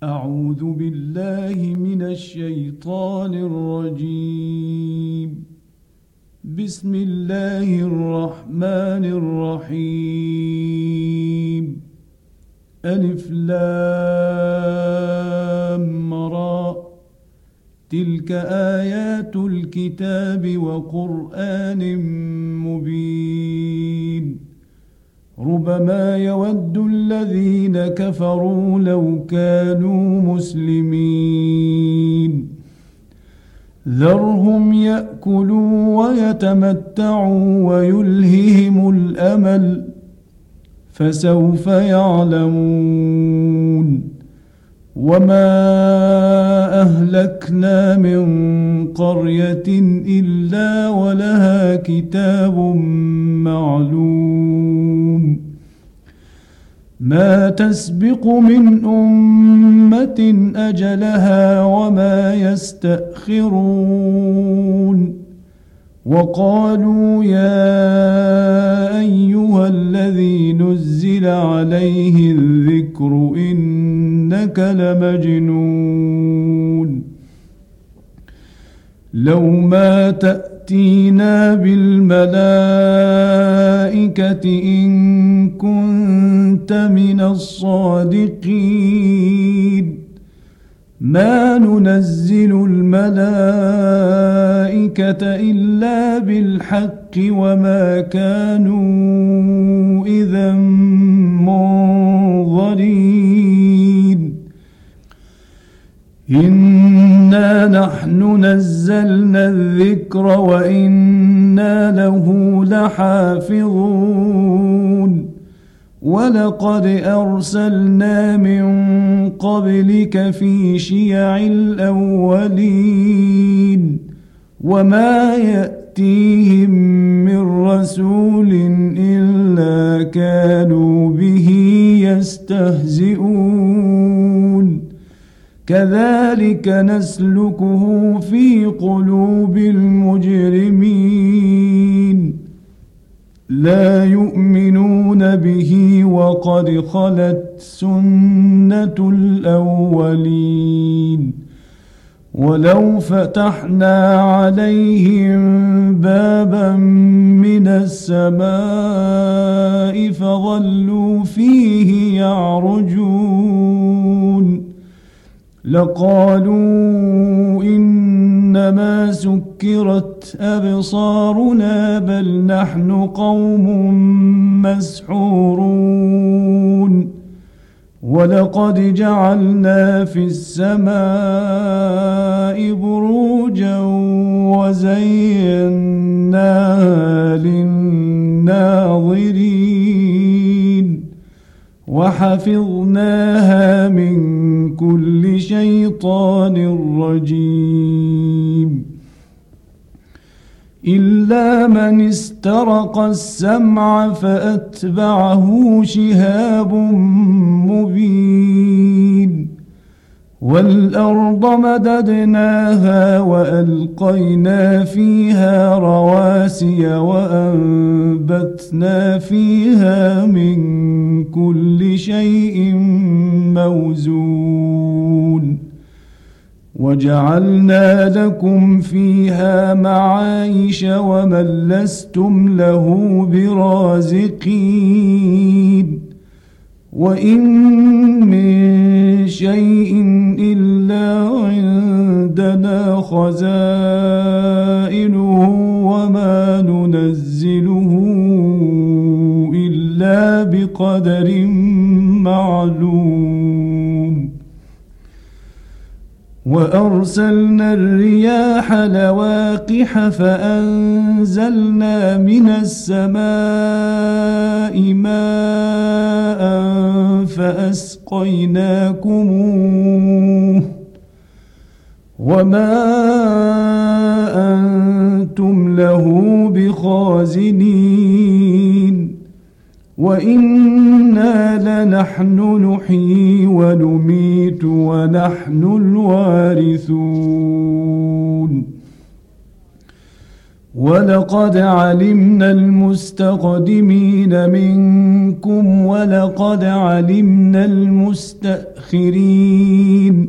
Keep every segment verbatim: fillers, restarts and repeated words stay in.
أعوذ بالله من الشيطان الرجيم. بسم الله الرحمن الرحيم. ألف لام را، تلك آيات الكتاب وقرآن مبين. ربما يود الذين كفروا لو كانوا مسلمين. ذرهم يأكلوا ويتمتعوا ويلههم الأمل، فسوف يعلمون. وما أهلكنا من قرية إلا ولها كتاب معلوم، ما تسبق من أمة أجلها وما يستأخرون. وقالوا يا أيها الذي نزل عليه الذكر إنك لمجنون. لو ما تأتينا بالملائكة إن كنت من الصادقين. ما ننزل الملائكة إلا بالحق وما كانوا إذا منظرين. إنا نحن نزلنا الذكر وإنا له لحافظون. ولقد أرسلنا من قبلك في شيع الأولين، وما يأتيهم من رسول إلا كانوا به يستهزئون. كذلك نسلكه في قلوب المجرمين. لا يؤمنون به وقد خلت سنة الأولين. ولو فتحنا عليهم بابا من السماء فظلوا فيه يعرجون لقالوا إنما سكرت أبصارنا بل نحن قوم مسحورون. ولقد جعلنا في السماء بروجا وزيناها للناظرين وحفظناها من كل شيطان رجيم. إلا من استرق السمع فأتبعه شهاب مبين. والأرض مددناها وألقينا فيها رواسي وأنبتنا فيها من كل شيء موزون. وجعلنا لكم فيها معايش ومن لستم له برازقين. وإن من شيء إلا عندنا خزائنه وما ننزله إلا بقدر معلوم. وأرسلنا الرياح لواقح فأنزلنا من السماء ماء فأسقيناكموه وما أنتم له بخازنين. وإنا لنحن نحيي ونميت ونحن الوارثون. ولقد علمنا المستقدمين منكم ولقد علمنا المستأخرين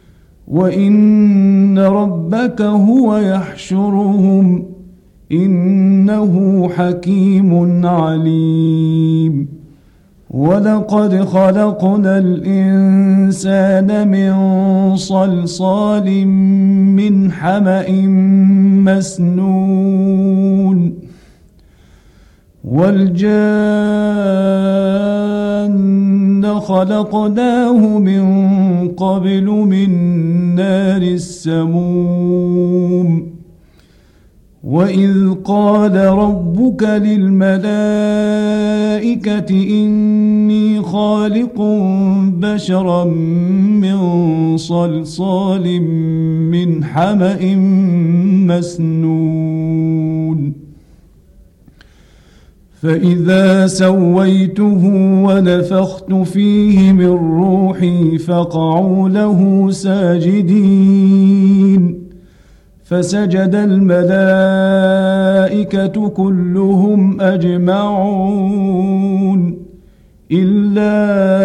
وإن ربك هو يحشرهم إنه حكيم عليم ولقد خلقنا الإنسان من صلصال من حمأ مسنون والجان خلقناه من قبل من نار السموم وإذ قال ربك للملائكة إني خالق بشرا من صلصال من حمأ مسنون فإذا سويته ونفخت فيه من روحي فقعوا له ساجدين فسجد الملائكة كلهم أجمعون إلا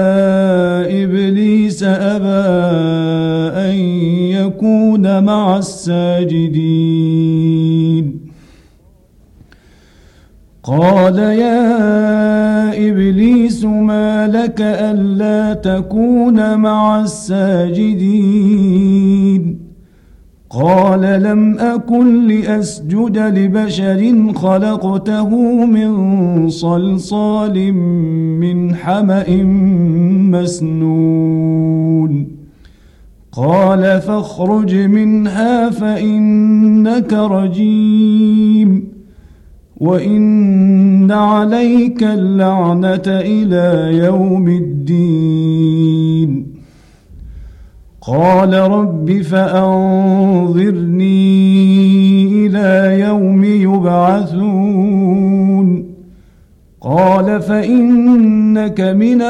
إبليس أبى أن يكون مع الساجدين قال يا إبليس ما لك ألا تكون مع الساجدين قال لم أكن لأسجد لبشر خلقته من صلصال من حمأ مسنون قال فاخرج منها فإنك رجيم وإن عليك اللعنة إلى يوم الدين قال رب فأنظرني إلى يوم يبعثون قال فإنك من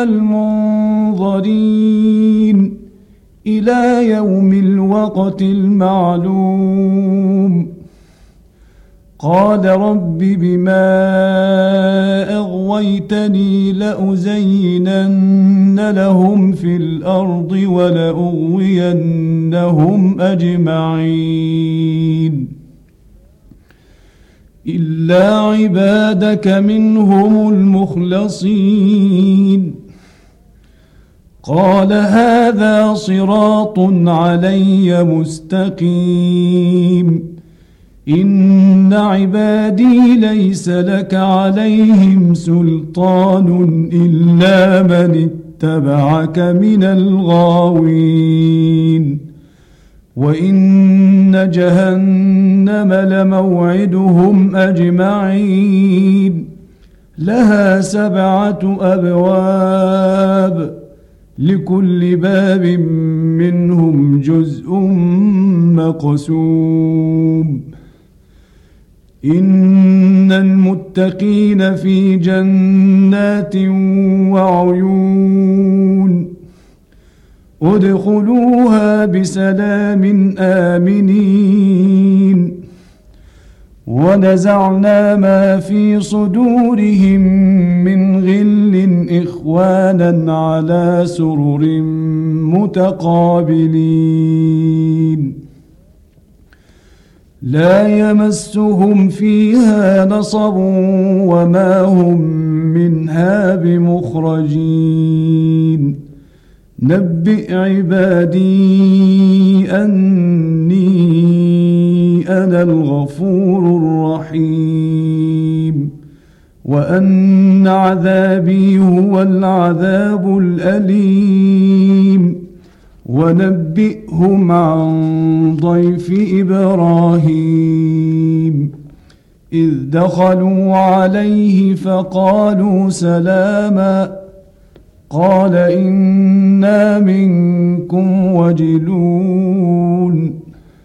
المنظرين إلى يوم الوقت المعلوم قال رب بما أغويتني لأزينن لهم في الأرض ولأغوينهم أجمعين إلا عبادك منهم المخلصين قال هذا صراط علي مستقيم إن عبادي ليس لك عليهم سلطان إلا من اتبعك من الغاوين وإن جهنم لموعدهم أجمعين لها سبعة أبواب لكل باب منهم جزء مقسوم إن المتقين في جنات وعيون ادخلوها بسلام آمنين ونزعنا ما في صدورهم من غل إخوانا على سرر متقابلين لا يمسهم فيها نصب وما هم منها بمخرجين نبئ عبادي أني أنا الغفور الرحيم وأن عذابي هو العذاب الأليم ونبئهم عن ضيف إبراهيم إذ دخلوا عليه فقالوا سلاما قال إنا منكم وجلون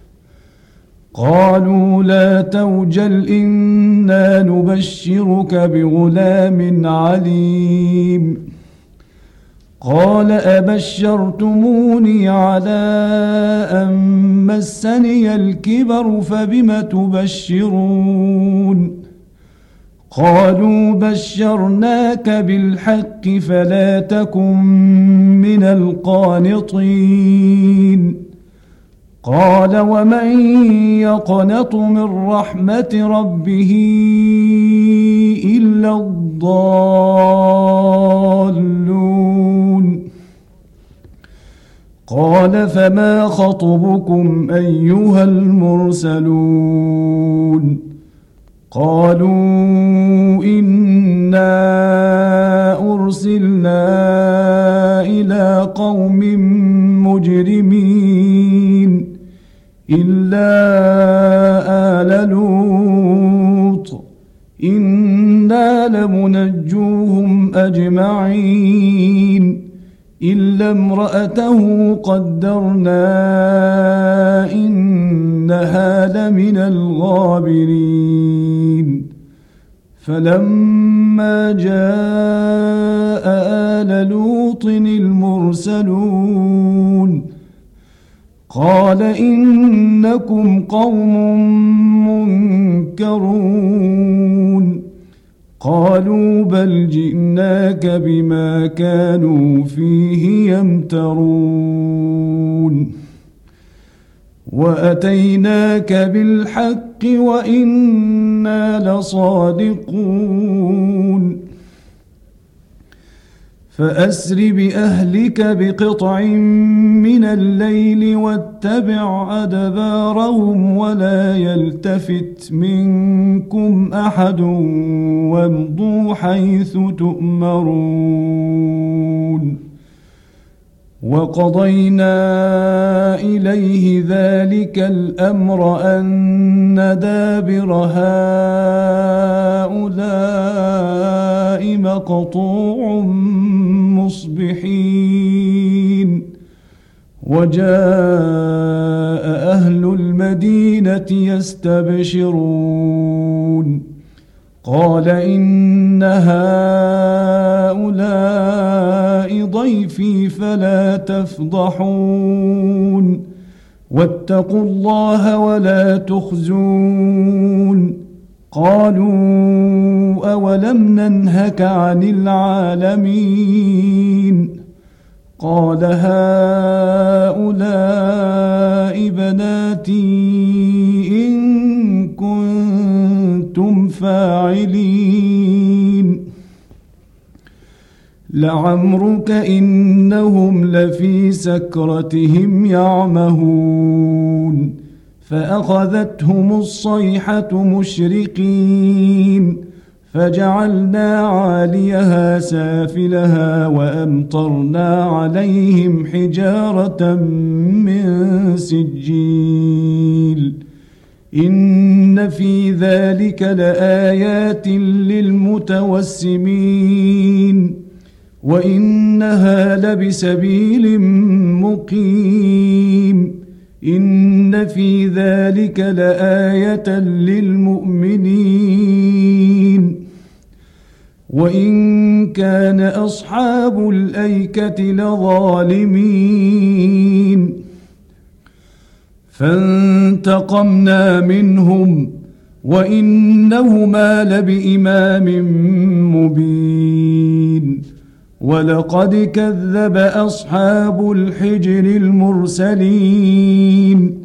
قالوا لا توجل إنا نبشرك بغلام عليم قال أبشرتموني على أن مسني الكبر فبم تبشرون قالوا بشرناك بالحق فلا تكن من القانطين قال ومن يقنط من رحمة ربه إلا الضالون قال فما خطبكم أيها المرسلون قالوا إنا أرسلنا إلى قوم مجرمين إلا آل لوط إنا لمنجوهم أجمعين إلا امرأته قدرنا إنها لمن الغابرين فلما جاء آل لوط المرسلون قال إنكم قوم منكرون قالوا بل جئناك بما كانوا فيه يمترون وأتيناك بالحق وإنا لصادقون فأسر بأهلك بقطع من الليل واتبع أدبارهم ولا يلتفت منكم أحد وامضوا حيث تؤمرون وقضينا إليه ذلك الأمر أن دابر هؤلاء مقطوع مصبحين وجاء أهل المدينة يستبشرون قال إن هؤلاء ضيفي فلا تفضحون واتقوا الله ولا تخزون قالوا أولم ننهك عن العالمين قال هؤلاء بناتي إن كنتم فاعلين لعمرك إنهم لفي سكرتهم يعمهون فأخذتهم الصيحة مشرقين فجعلنا عاليها سافلها وأمطرنا عليهم حجارة من سجيل إن في ذلك لآيات للمتوسمين وإنها لبسبيل مقيم إن في ذلك لآية للمؤمنين وإن كان أصحاب الأيكة لظالمين فانتقمنا منهم وإنهما لبإمام مبين ولقد كذب أصحاب الحجر المرسلين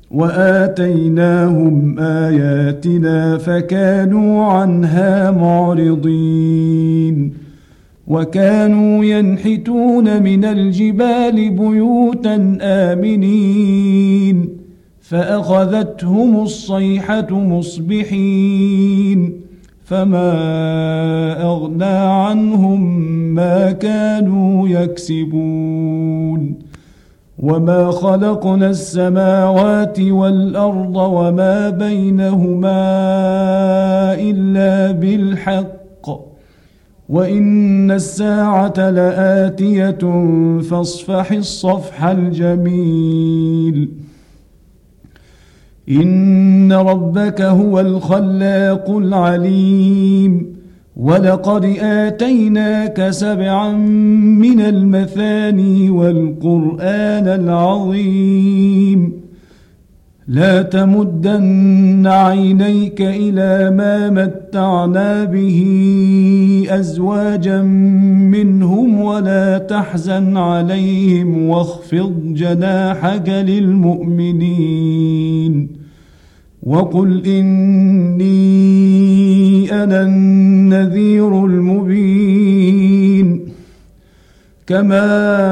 وآتيناهم آياتنا فكانوا عنها معرضين وكانوا ينحتون من الجبال بيوتا آمنين فأخذتهم الصيحة مصبحين فما أغنى عنهم ما كانوا يكسبون وما خلقنا السماوات والأرض وما بينهما إلا بالحق وإن الساعة لآتية فاصفح الصفح الجميل إن ربك هو الخلاق العليم ولقد آتيناك سبعا من المثاني والقرآن العظيم لا تمدن عينيك إلى ما متعنا به أزواجا منهم ولا تحزن عليهم واخفض جناحك للمؤمنين وقل إني أنا النذير المبين كما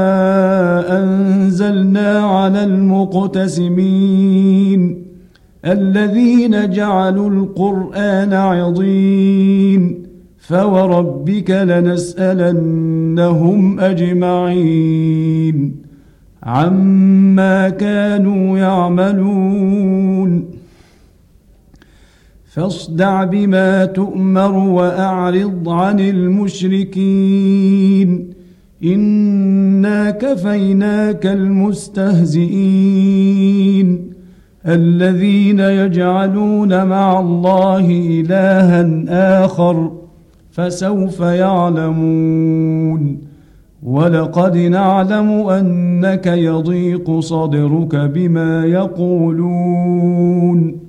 أنزلنا على المقتسمين الذين جعلوا القرآن عضين فوربك لنسألنهم أجمعين عما كانوا يعملون فاصدع بما تؤمر وأعرض عن المشركين إنا كفيناك المستهزئين الذين يجعلون مع الله إلها آخر فسوف يعلمون ولقد نعلم أنك يضيق صدرك بما يقولون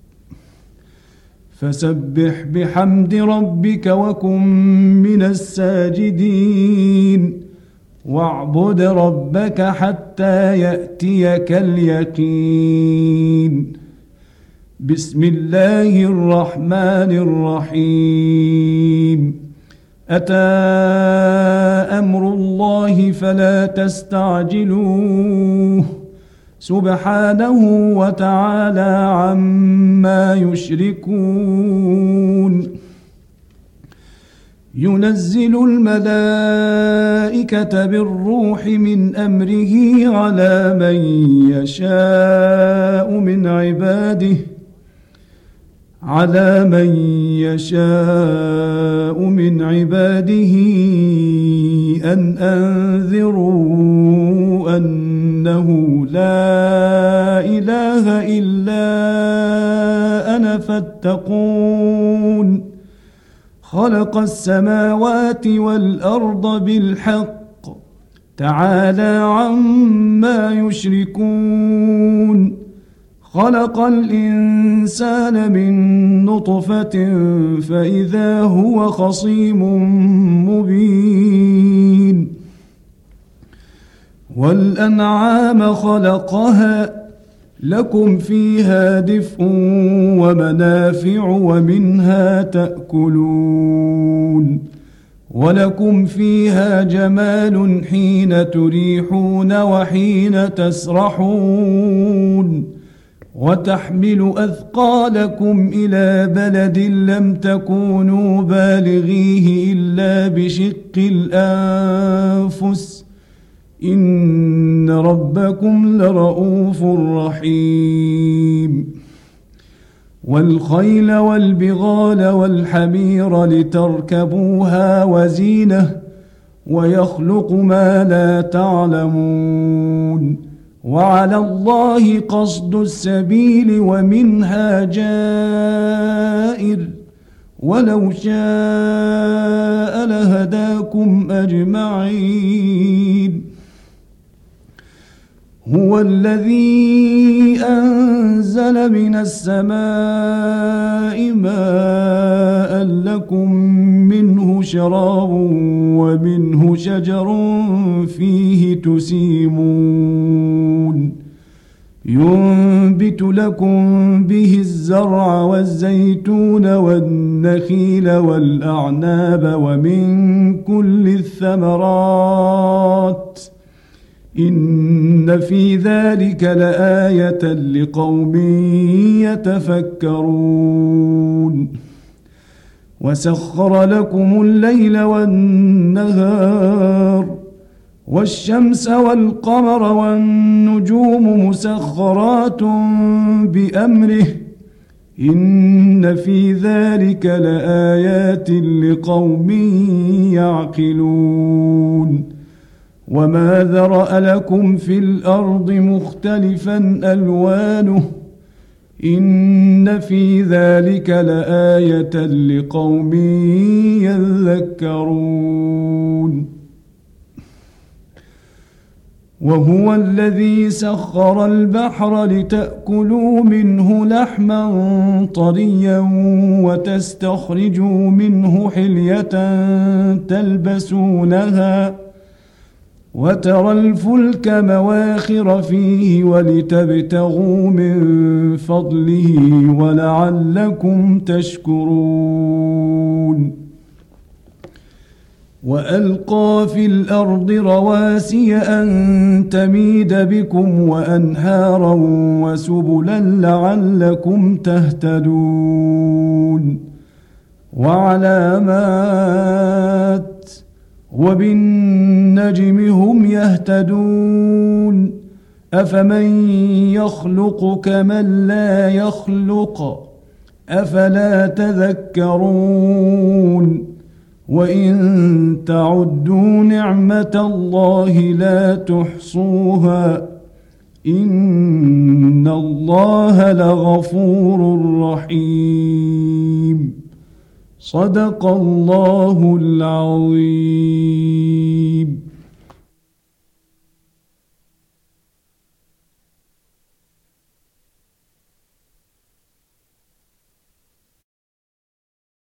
فسبح بحمد ربك وكن من الساجدين واعبد ربك حتى يأتيك اليقين بسم الله الرحمن الرحيم أتى أمر الله فلا تستعجلوه سبحانه وتعالى عما يشركون ينزل الملائكة بالروح من أمره على من يشاء من عباده على من يشاء من عباده أن أنذروا أنه لا إله إلا أنا فاتقون خلق السماوات والأرض بالحق تعالى عما يشركون خلق الإنسان من نطفة فإذا هو خصيم مبين والأنعام خلقها لكم فيها دفء ومنافع ومنها تأكلون ولكم فيها جمال حين تريحون وحين تسرحون وتحمل أثقالكم إلى بلد لم تكونوا بالغيه إلا بشق الأنفس إن ربكم لرؤوف رحيم والخيل والبغال والحمير لتركبوها وزينة ويخلق ما لا تعلمون وعلى الله قصد السبيل ومنها جائر ولو شاء لهداكم أجمعين هو الذي أنزل من السماء ماء لكم منه شراب ومنه شجر فيه تسيمون ينبت لكم به الزرع والزيتون والنخيل والأعناب ومن كل الثمرات إن في ذلك لآية لقوم يتفكرون وسخر لكم الليل والنهار والشمس والقمر والنجوم مسخرات بأمره إن في ذلك لآيات لقوم يعقلون وما ذرأ لكم في الأرض مختلفا ألوانه إن في ذلك لآية لقوم يذكرون وهو الذي سخر البحر لتأكلوا منه لحما طريا وتستخرجوا منه حلية تلبسونها وترى الفلك مواخر فيه ولتبتغوا من فضله ولعلكم تشكرون وألقى في الأرض رواسي أن تميد بكم وأنهارا وسبلا لعلكم تهتدون وعلامات وبالنجم هم يهتدون أفمن يخلق كمن لا يخلق أفلا تذكرون وإن تعدوا نعمة الله لا تحصوها إن الله لغفور رحيم صدق الله العظيم.